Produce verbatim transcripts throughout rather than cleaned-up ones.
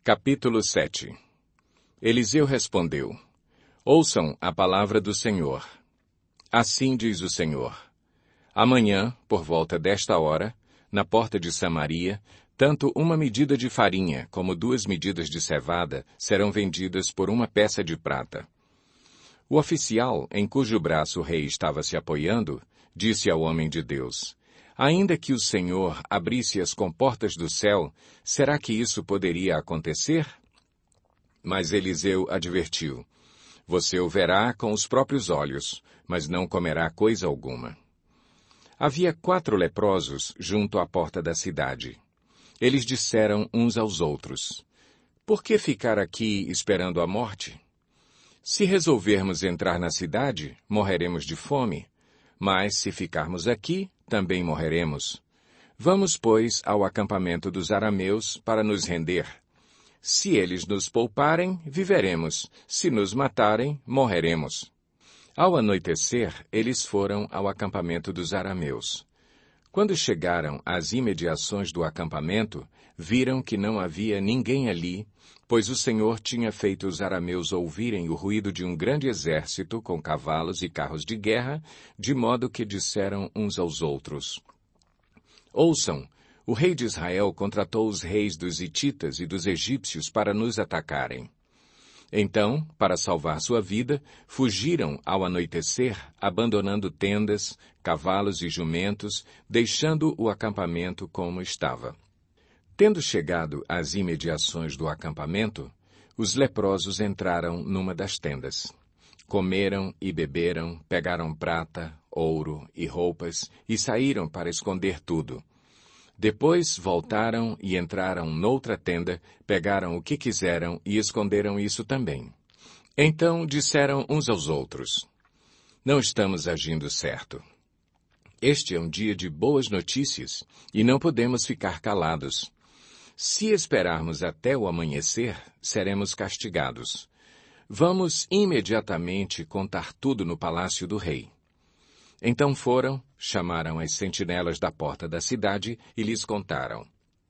Capítulo sete. Eliseu respondeu: Ouçam a palavra do Senhor. Assim diz o Senhor: Amanhã, por volta desta hora, na porta de Samaria, tanto uma medida de farinha como duas medidas de cevada serão vendidas por uma peça de prata. O oficial, em cujo braço o rei estava se apoiando, disse ao homem de Deus: Ainda que o Senhor abrisse as comportas do céu, será que isso poderia acontecer? Mas Eliseu advertiu: Você o verá com os próprios olhos, mas não comerá coisa alguma. Havia quatro leprosos junto à porta da cidade. Eles disseram uns aos outros: Por que ficar aqui esperando a morte? Se resolvermos entrar na cidade, morreremos de fome. Mas se ficarmos aqui, também morreremos. Vamos, pois, ao acampamento dos arameus para nos render. Se eles nos pouparem, viveremos. Se nos matarem, morreremos. Ao anoitecer, eles foram ao acampamento dos arameus. Quando chegaram às imediações do acampamento, viram que não havia ninguém ali, pois o Senhor tinha feito os arameus ouvirem o ruído de um grande exército com cavalos e carros de guerra, de modo que disseram uns aos outros: Ouçam, o rei de Israel contratou os reis dos hititas e dos egípcios para nos atacarem. Então, para salvar sua vida, fugiram ao anoitecer, abandonando tendas, cavalos e jumentos, deixando o acampamento como estava. Tendo chegado às imediações do acampamento, os leprosos entraram numa das tendas. Comeram e beberam, pegaram prata, ouro e roupas e saíram para esconder tudo. Depois voltaram e entraram noutra tenda, pegaram o que quiseram e esconderam isso também. Então disseram uns aos outros: Não estamos agindo certo. Este é um dia de boas notícias e não podemos ficar calados. Se esperarmos até o amanhecer, seremos castigados. Vamos imediatamente contar tudo no palácio do rei. Então foram, chamaram as sentinelas da porta da cidade e lhes contaram.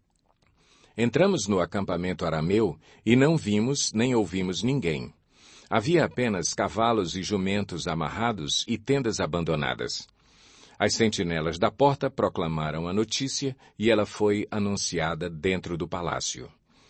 Entramos no acampamento arameu e não vimos nem ouvimos ninguém. Havia apenas cavalos e jumentos amarrados e tendas abandonadas. As sentinelas da porta proclamaram a notícia e ela foi anunciada dentro do palácio.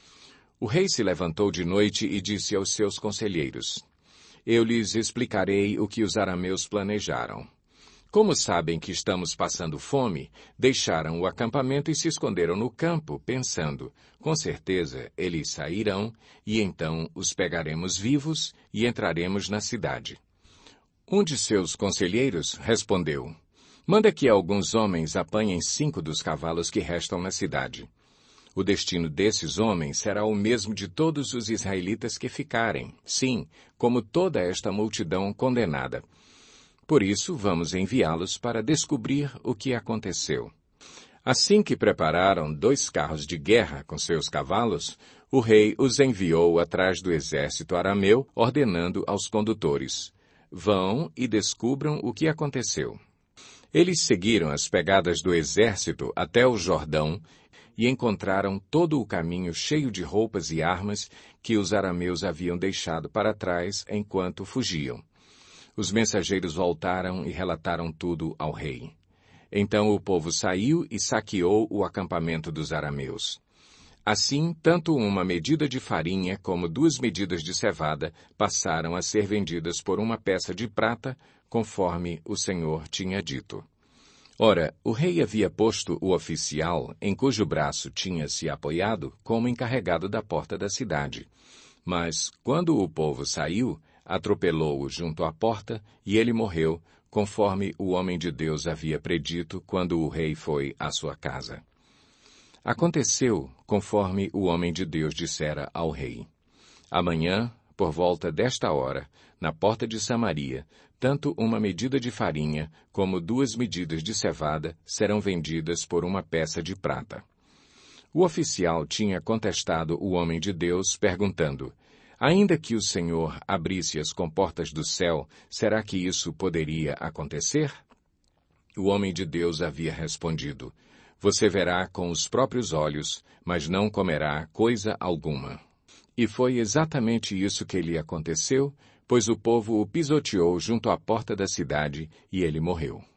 O rei se levantou de noite e disse aos seus conselheiros: Eu lhes explicarei o que os arameus planejaram. Como sabem que estamos passando fome, deixaram o acampamento e se esconderam no campo, pensando, com certeza eles sairão, e então os pegaremos vivos e entraremos na cidade. Um de seus conselheiros respondeu: Manda que alguns homens apanhem cinco dos cavalos que restam na cidade. O destino desses homens será o mesmo de todos os israelitas que ficarem, sim, como toda esta multidão condenada. Por isso, vamos enviá-los para descobrir o que aconteceu. Assim que prepararam dois carros de guerra com seus cavalos, o rei os enviou atrás do exército arameu, ordenando aos condutores: Vão e descubram o que aconteceu. Eles seguiram as pegadas do exército até o Jordão e encontraram todo o caminho cheio de roupas e armas que os arameus haviam deixado para trás enquanto fugiam. Os mensageiros voltaram e relataram tudo ao rei. Então o povo saiu e saqueou o acampamento dos arameus. Assim, tanto uma medida de farinha como duas medidas de cevada passaram a ser vendidas por uma peça de prata, conforme o Senhor tinha dito. Ora, o rei havia posto o oficial, em cujo braço tinha se apoiado, como encarregado da porta da cidade. Mas, quando o povo saiu, atropelou-o junto à porta, e ele morreu, conforme o homem de Deus havia predito quando o rei foi à sua casa. Aconteceu, conforme o homem de Deus dissera ao rei. Amanhã, por volta desta hora, na porta de Samaria, tanto uma medida de farinha como duas medidas de cevada serão vendidas por uma peça de prata. O oficial tinha contestado o homem de Deus, perguntando: Ainda que o Senhor abrisse as comportas do céu, será que isso poderia acontecer? O homem de Deus havia respondido: Você verá com os próprios olhos, mas não comerá coisa alguma. E foi exatamente isso que lhe aconteceu, pois o povo o pisoteou junto à porta da cidade e ele morreu.